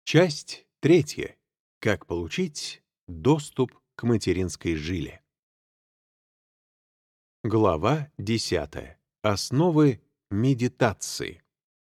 Часть третья. Как получить доступ к материнской жиле. Глава 10. Основы медитации.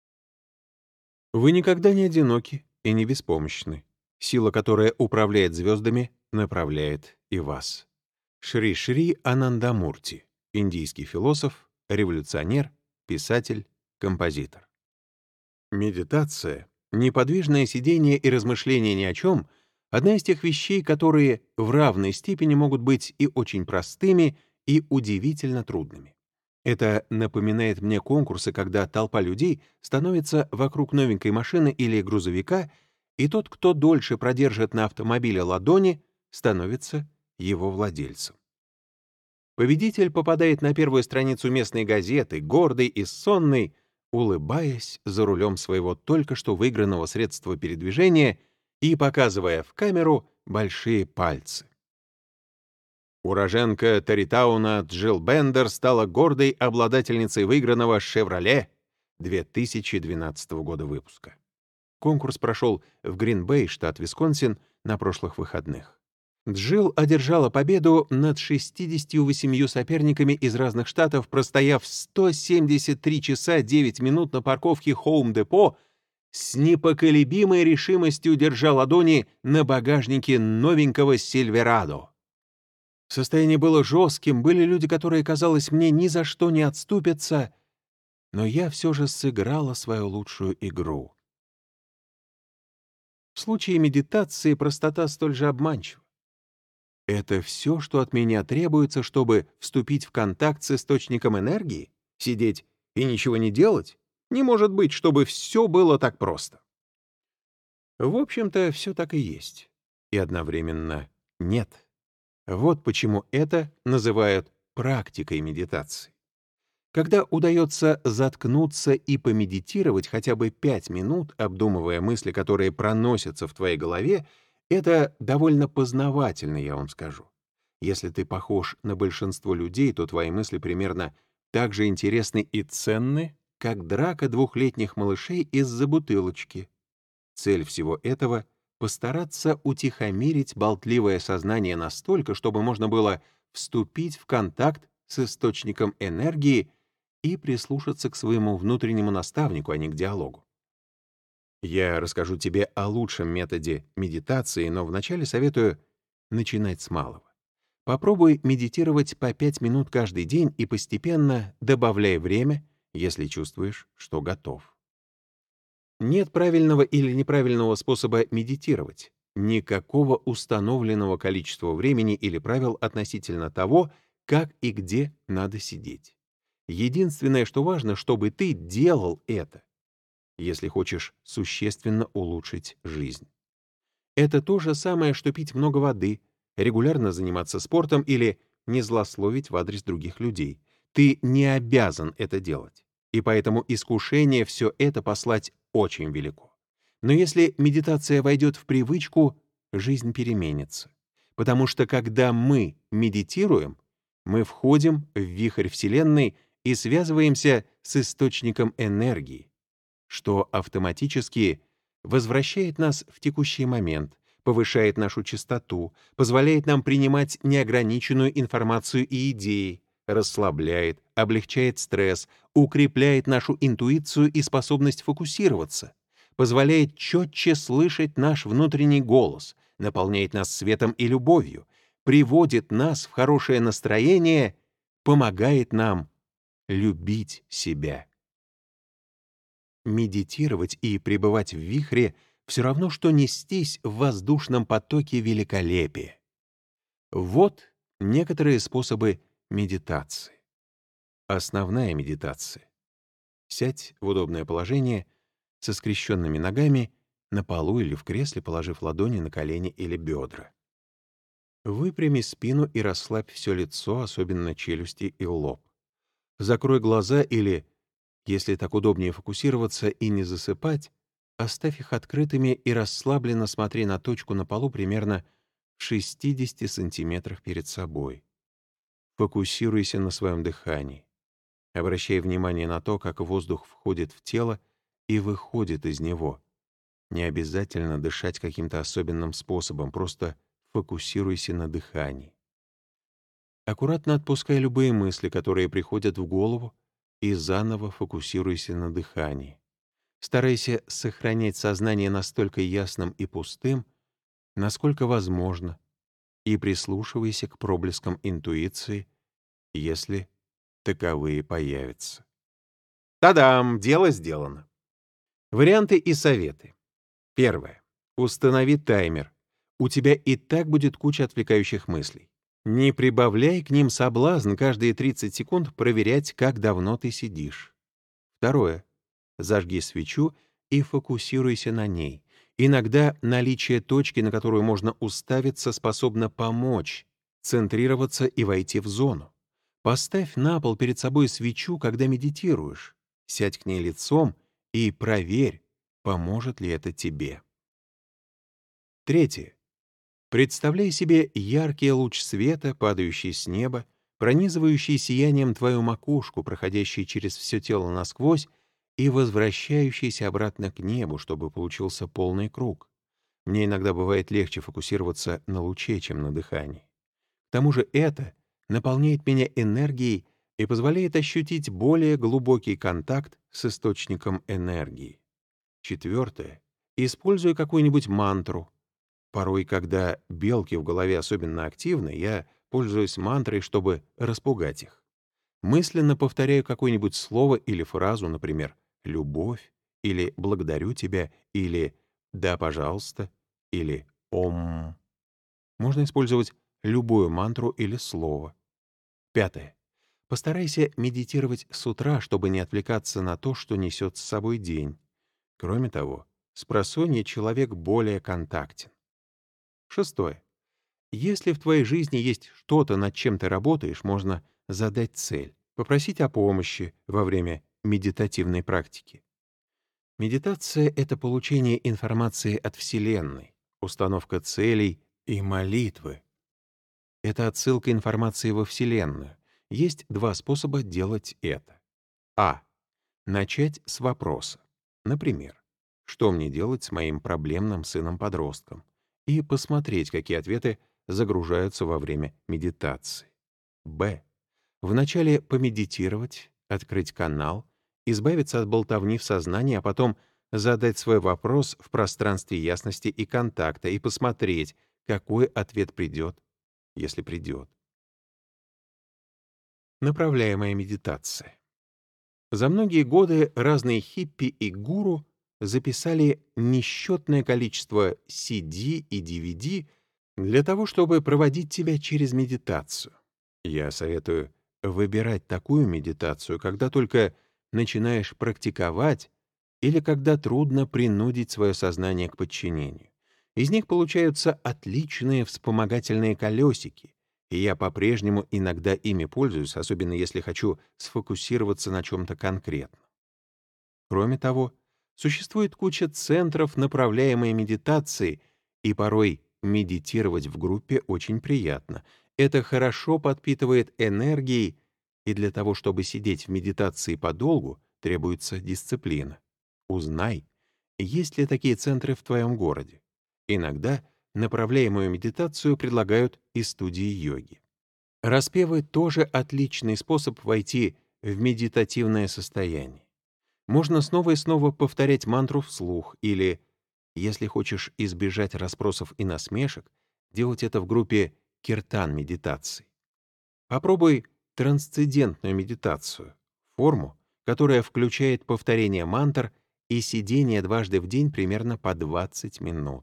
Вы никогда не одиноки и не беспомощны. Сила, которая управляет звездами, направляет и вас. Шри Шри Анандамурти, индийский философ, революционер, писатель, композитор. Медитация, неподвижное сидение и размышление ни о чем — одна из тех вещей, которые в равной степени могут быть и очень простыми, и удивительно трудными. Это напоминает мне конкурсы, когда толпа людей становится вокруг новенькой машины или грузовика, и тот, кто дольше продержит на автомобиле ладони, становится его владельцем. Победитель попадает на первую страницу местной газеты, гордый и сонный, улыбаясь за рулем своего только что выигранного средства передвижения и показывая в камеру большие пальцы. Уроженка Тарритауна Джилл Бендер стала гордой обладательницей выигранного «Шевроле» 2012 года выпуска. Конкурс прошел в Грин-Бэй, штат Висконсин, на прошлых выходных. Джилл одержала победу над 68 соперниками из разных штатов, простояв 173 часа 9 минут на парковке Хоум-Депо, с непоколебимой решимостью держа ладони на багажнике новенького Сильверадо. Состояние было жестким, были люди, которые, казалось мне, ни за что не отступятся, но я все же сыграла свою лучшую игру. В случае медитации простота столь же обманчива. Это все, что от меня требуется, чтобы вступить в контакт с источником энергии? Сидеть и ничего не делать? Не может быть, чтобы все было так просто. В общем-то, все так и есть. И одновременно нет. Вот почему это называют практикой медитации. Когда удается заткнуться и помедитировать хотя бы 5 минут, обдумывая мысли, которые проносятся в твоей голове, это довольно познавательно, я вам скажу. Если ты похож на большинство людей, то твои мысли примерно так же интересны и ценны, как драка двухлетних малышей из-за бутылочки. Цель всего этого — постараться утихомирить болтливое сознание настолько, чтобы можно было вступить в контакт с источником энергии и прислушаться к своему внутреннему наставнику, а не к диалогу. Я расскажу тебе о лучшем методе медитации, но вначале советую начинать с малого. Попробуй медитировать по 5 минут каждый день и постепенно добавляй время, если чувствуешь, что готов. Нет правильного или неправильного способа медитировать, никакого установленного количества времени или правил относительно того, как и где надо сидеть. Единственное, что важно, чтобы ты делал это, если хочешь существенно улучшить жизнь. Это то же самое, что пить много воды, регулярно заниматься спортом или не злословить в адрес других людей. Ты не обязан это делать, и поэтому искушение все это послать очень велико. Но если медитация войдет в привычку, жизнь переменится. Потому что когда мы медитируем, мы входим в вихрь Вселенной и связываемся с источником энергии, что автоматически возвращает нас в текущий момент, повышает нашу частоту, позволяет нам принимать неограниченную информацию и идеи, расслабляет, облегчает стресс, укрепляет нашу интуицию и способность фокусироваться, позволяет четче слышать наш внутренний голос, наполняет нас светом и любовью, приводит нас в хорошее настроение, помогает нам любить себя. Медитировать и пребывать в вихре все равно, что нестись в воздушном потоке великолепия. Вот некоторые способы медитации. Основная медитация. Сядь в удобное положение со скрещенными ногами на полу или в кресле, положив ладони на колени или бедра. Выпрями спину и расслабь все лицо, особенно челюсти и лоб. Закрой глаза или, если так удобнее фокусироваться и не засыпать, оставь их открытыми и расслабленно смотри на точку на полу примерно в 60 сантиметрах перед собой. Фокусируйся на своем дыхании. Обращай внимание на то, как воздух входит в тело и выходит из него. Не обязательно дышать каким-то особенным способом, просто фокусируйся на дыхании. Аккуратно отпускай любые мысли, которые приходят в голову, и заново фокусируйся на дыхании. Старайся сохранять сознание настолько ясным и пустым, насколько возможно, и прислушивайся к проблескам интуиции, если таковые появятся. Та-дам! Дело сделано. Варианты и советы. Первое. Установи таймер. У тебя и так будет куча отвлекающих мыслей. Не прибавляй к ним соблазн каждые 30 секунд проверять, как давно ты сидишь. Второе. Зажги свечу и фокусируйся на ней. Иногда наличие точки, на которую можно уставиться, способно помочь центрироваться и войти в зону. Поставь на пол перед собой свечу, когда медитируешь. Сядь к ней лицом и проверь, поможет ли это тебе. Третье. Представляй себе яркий луч света, падающий с неба, пронизывающий сиянием твою макушку, проходящий через все тело насквозь и возвращающийся обратно к небу, чтобы получился полный круг. Мне иногда бывает легче фокусироваться на луче, чем на дыхании. К тому же это наполняет меня энергией и позволяет ощутить более глубокий контакт с источником энергии. Четвертое. Используй какую-нибудь мантру. Порой, когда белки в голове особенно активны, я пользуюсь мантрой, чтобы распугать их. Мысленно повторяю какое-нибудь слово или фразу, например, «любовь» или «благодарю тебя» или «да, пожалуйста» или «ом». Можно использовать любую мантру или слово. Пятое. Постарайся медитировать с утра, чтобы не отвлекаться на то, что несет с собой день. Кроме того, спросонья человек более контактен. Шестое. Если в твоей жизни есть что-то, над чем ты работаешь, можно задать цель, попросить о помощи во время медитативной практики. Медитация — это получение информации от Вселенной, установка целей и молитвы. Это отсылка информации во Вселенную. Есть два способа делать это. А. Начать с вопроса. Например, что мне делать с моим проблемным сыном-подростком? И посмотреть, какие ответы загружаются во время медитации. Б. Вначале помедитировать, открыть канал, избавиться от болтовни в сознании, а потом задать свой вопрос в пространстве ясности и контакта и посмотреть, какой ответ придет, если придет. Направляемая медитация. За многие годы разные хиппи и гуру записали несчетное количество CD и DVD для того, чтобы проводить тебя через медитацию. Я советую выбирать такую медитацию, когда только начинаешь практиковать или когда трудно принудить свое сознание к подчинению. Из них получаются отличные вспомогательные колесики, и я по-прежнему иногда ими пользуюсь, особенно если хочу сфокусироваться на чем-то конкретном. Кроме того, существует куча центров направляемой медитации, и порой медитировать в группе очень приятно. Это хорошо подпитывает энергией, и для того, чтобы сидеть в медитации подолгу, требуется дисциплина. Узнай, есть ли такие центры в твоем городе. Иногда направляемую медитацию предлагают и студии йоги. Распевы — тоже отличный способ войти в медитативное состояние. Можно снова и снова повторять мантру вслух или, если хочешь избежать расспросов и насмешек, делать это в группе киртан-медитаций. Попробуй трансцендентную медитацию, форму, которая включает повторение мантр и сидение дважды в день примерно по 20 минут.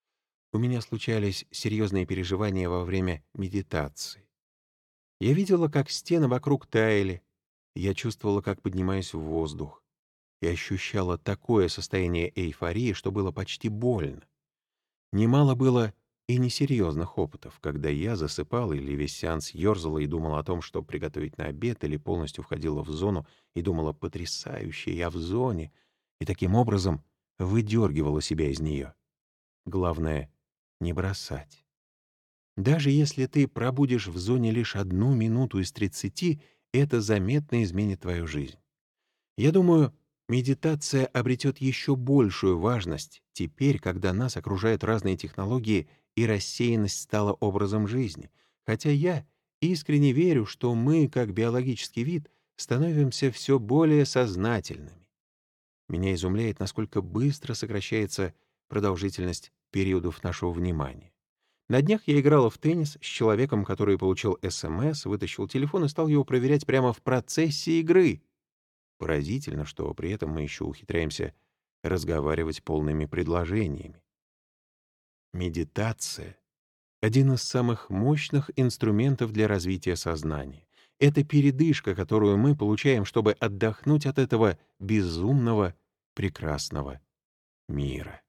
У меня случались серьезные переживания во время медитации. Я видела, как стены вокруг таяли, я чувствовала, как поднимаюсь в воздух, и ощущала такое состояние эйфории, что было почти больно. Немало было и несерьезных опытов, когда я засыпала или весь сеанс ерзала и думала о том, что приготовить на обед, или полностью входила в зону и думала: «Потрясающе, я в зоне», и таким образом выдергивала себя из нее. Главное — не бросать. Даже если ты пробудешь в зоне лишь 1 минуту из 30, это заметно изменит твою жизнь. Я думаю, Медитация обретет еще большую важность теперь, когда нас окружают разные технологии и рассеянность стала образом жизни. Хотя я искренне верю, что мы, как биологический вид, становимся все более сознательными. Меня изумляет, насколько быстро сокращается продолжительность периодов нашего внимания. На днях я играла в теннис с человеком, который получил СМС, вытащил телефон и стал его проверять прямо в процессе игры. Поразительно, что при этом мы еще ухитряемся разговаривать полными предложениями. Медитация — один из самых мощных инструментов для развития сознания. Это передышка, которую мы получаем, чтобы отдохнуть от этого безумного, прекрасного мира.